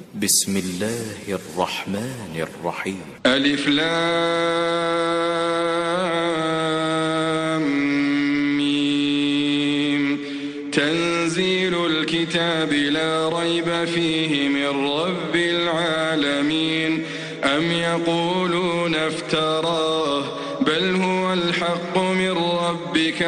بسم الله الرحمن الرحيم. ألف لام ميم. تنزيل الكتاب لا ريب فيه من رب العالمين. أم يقولون افتراه بل هو الحق من ربك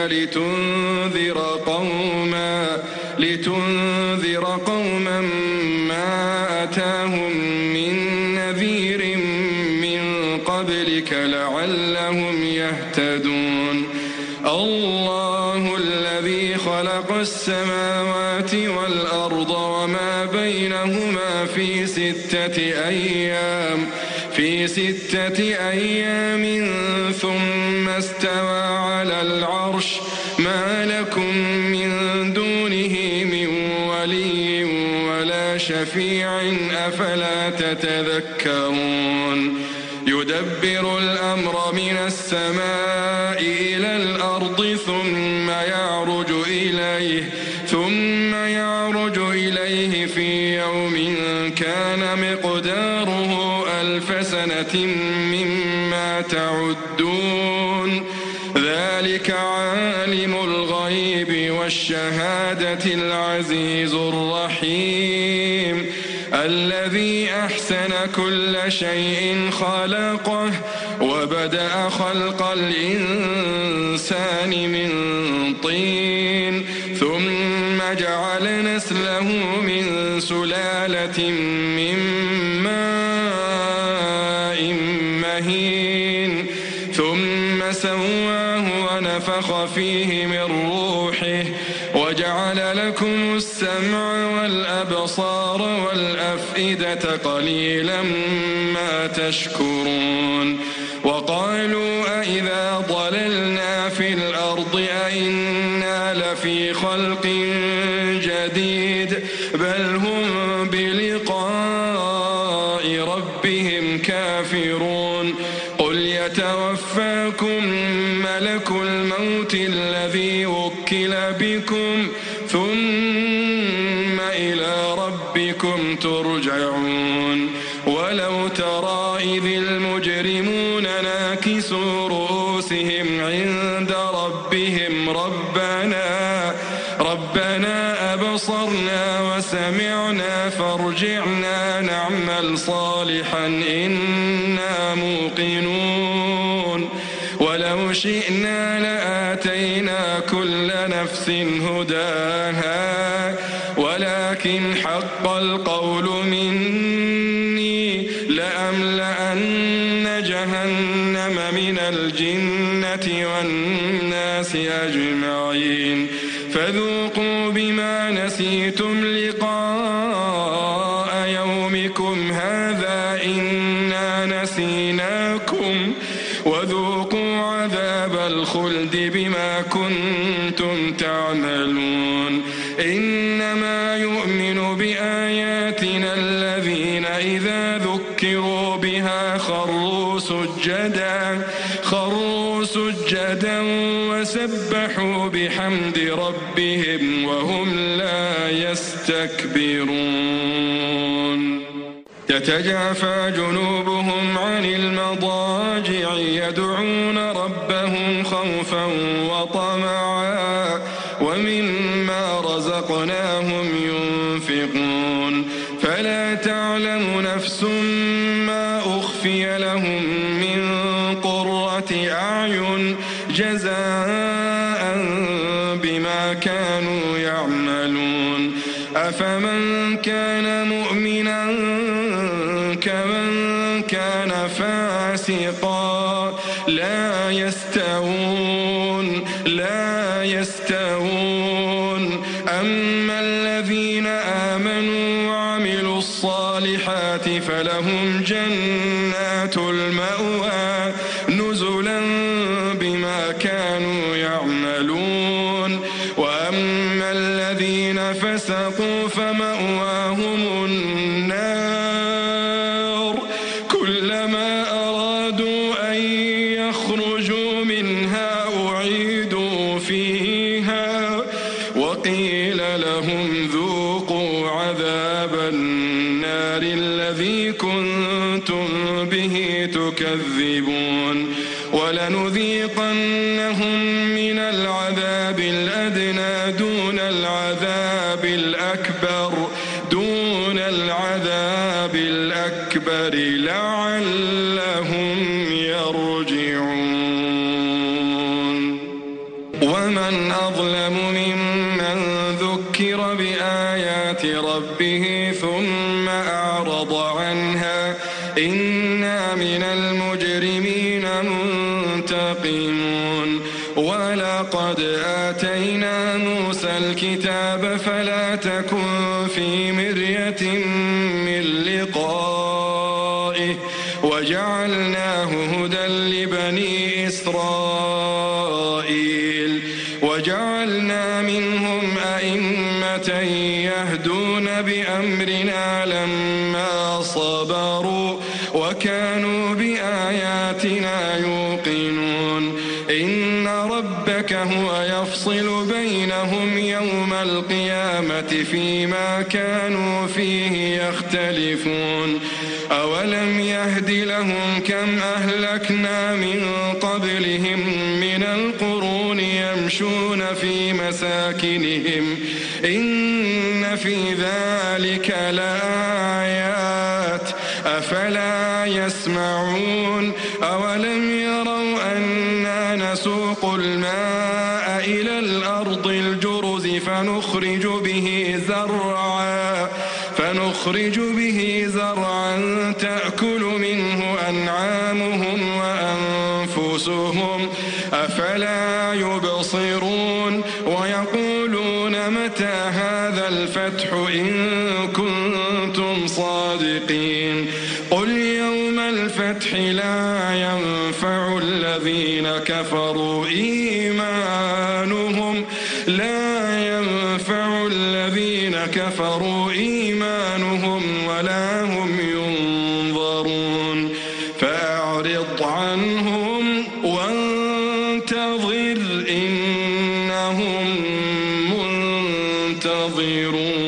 لتنذر قوما ما أتاهم من نذير من قبلك لعلهم يهتدون. الله الذي خلق السماوات والأرض وما بينهما في ستة أيام ثم استوى على العرش. ما لكم من دونه من ولي ولا شفيع أفلا تتذكرون. يدبر الأمر من السماء إلى الأرض ثم يعرج إليه في يوم كان مقداره 1000 سنة مما تعدون. ذلك عالم الغيب والشهادة العزيز الرحيم الذي أحسن كل شيء خلقه وبدأ خلق الإنسان من طين ثم جعل نسله من سلالة من ماء مهين ثم سواه ونفخ فيه من روحه وجعل لكم السمع والأبصار والأفئدة قليلا ما تشكرون. وقالوا أإذا ضللنا في الأرض أإنا لفي خلق جديد بل هم بلقاء ربهم كافرون. قل يتوفاكم ملك الموت الذي وكل بكم ثم إلى ربكم ترجعون. ولو ترى إذ المجرمون ناكسوا رؤوسهم عند ربهم ربنا أبصرنا وسمعنا فارجعنا نعمل صالحا إنا موقنون. ولو شئنا لآتينا كل نفس هداها ولكن حق القول مني لأملأن جهنم من الجنة والناس أجمعين. فذوقوا بما نسيتم لقاء يومكم هذا إنا نسيناكم وذوقوا عذاب الخلد بما كنتم تعملون. إنما يؤمن بآياتنا الذين إذا ذكروا بها خروا سجدا وسبحوا بحمد ربهم وهم لا يستكبرون. تتجافى جنوبهم عن المضاجع يدعون ربهم خوفا وطمعا ومما رزقناهم ينفقون. فلا تعلم نفس ما أخفي لهم من قرة أعين جزاء بما كانوا يعملون. أفمن كان مؤمنا كمن كان فاسقا لا يستوون. أما الذين آمنوا وعملوا الصالحات فلهم جنات المأوى نزلا بما كانوا يعملون. وأما الذين فسقوا فمأواهم النار كلما أرادوا أن يخرجوا منها أعيدوا فيها وقيل لهم ذوقوا عذاب النار النار الذي كنتم به تكذبون ولنذيقنهم من العذاب الأدنى دون العذاب الأكبر لعلهم يرجعون ومن أظلم ممن ذكر بآيات ربه ثم أعرض عنها إنا من المجرمين منتقمون ولقد آتينا موسى الكتاب فلا تكن في مرية من لقائه وجعلناه هدى لبني إسرائيل وجعلنا منهم أئمة يهدون بأمرنا لما صبروا وكانوا بآياتنا يوقنون إن ربك هو يفصل بينهم يوم القيامة فيما كانوا فيه يختلفون أولم يهد لهم كم أهلكنا من قبلهم من القرون يمشون في مساكنهم إن في ذلك لآيات أفلا يسمعون أولم يروا أنا نسوق الماء إلى الأرض الجرز فنخرج به زرعا تأكل منه أنعامهم وأنفسهم أفلا يبصرون ويقولون متى هذا الفتح إن كنتم صادقين قل يوم الفتح لا ينفع الذين كفروا إيمانهم ولا هم ينظرون فأعرض عنهم وانتظر إنهم منتظرون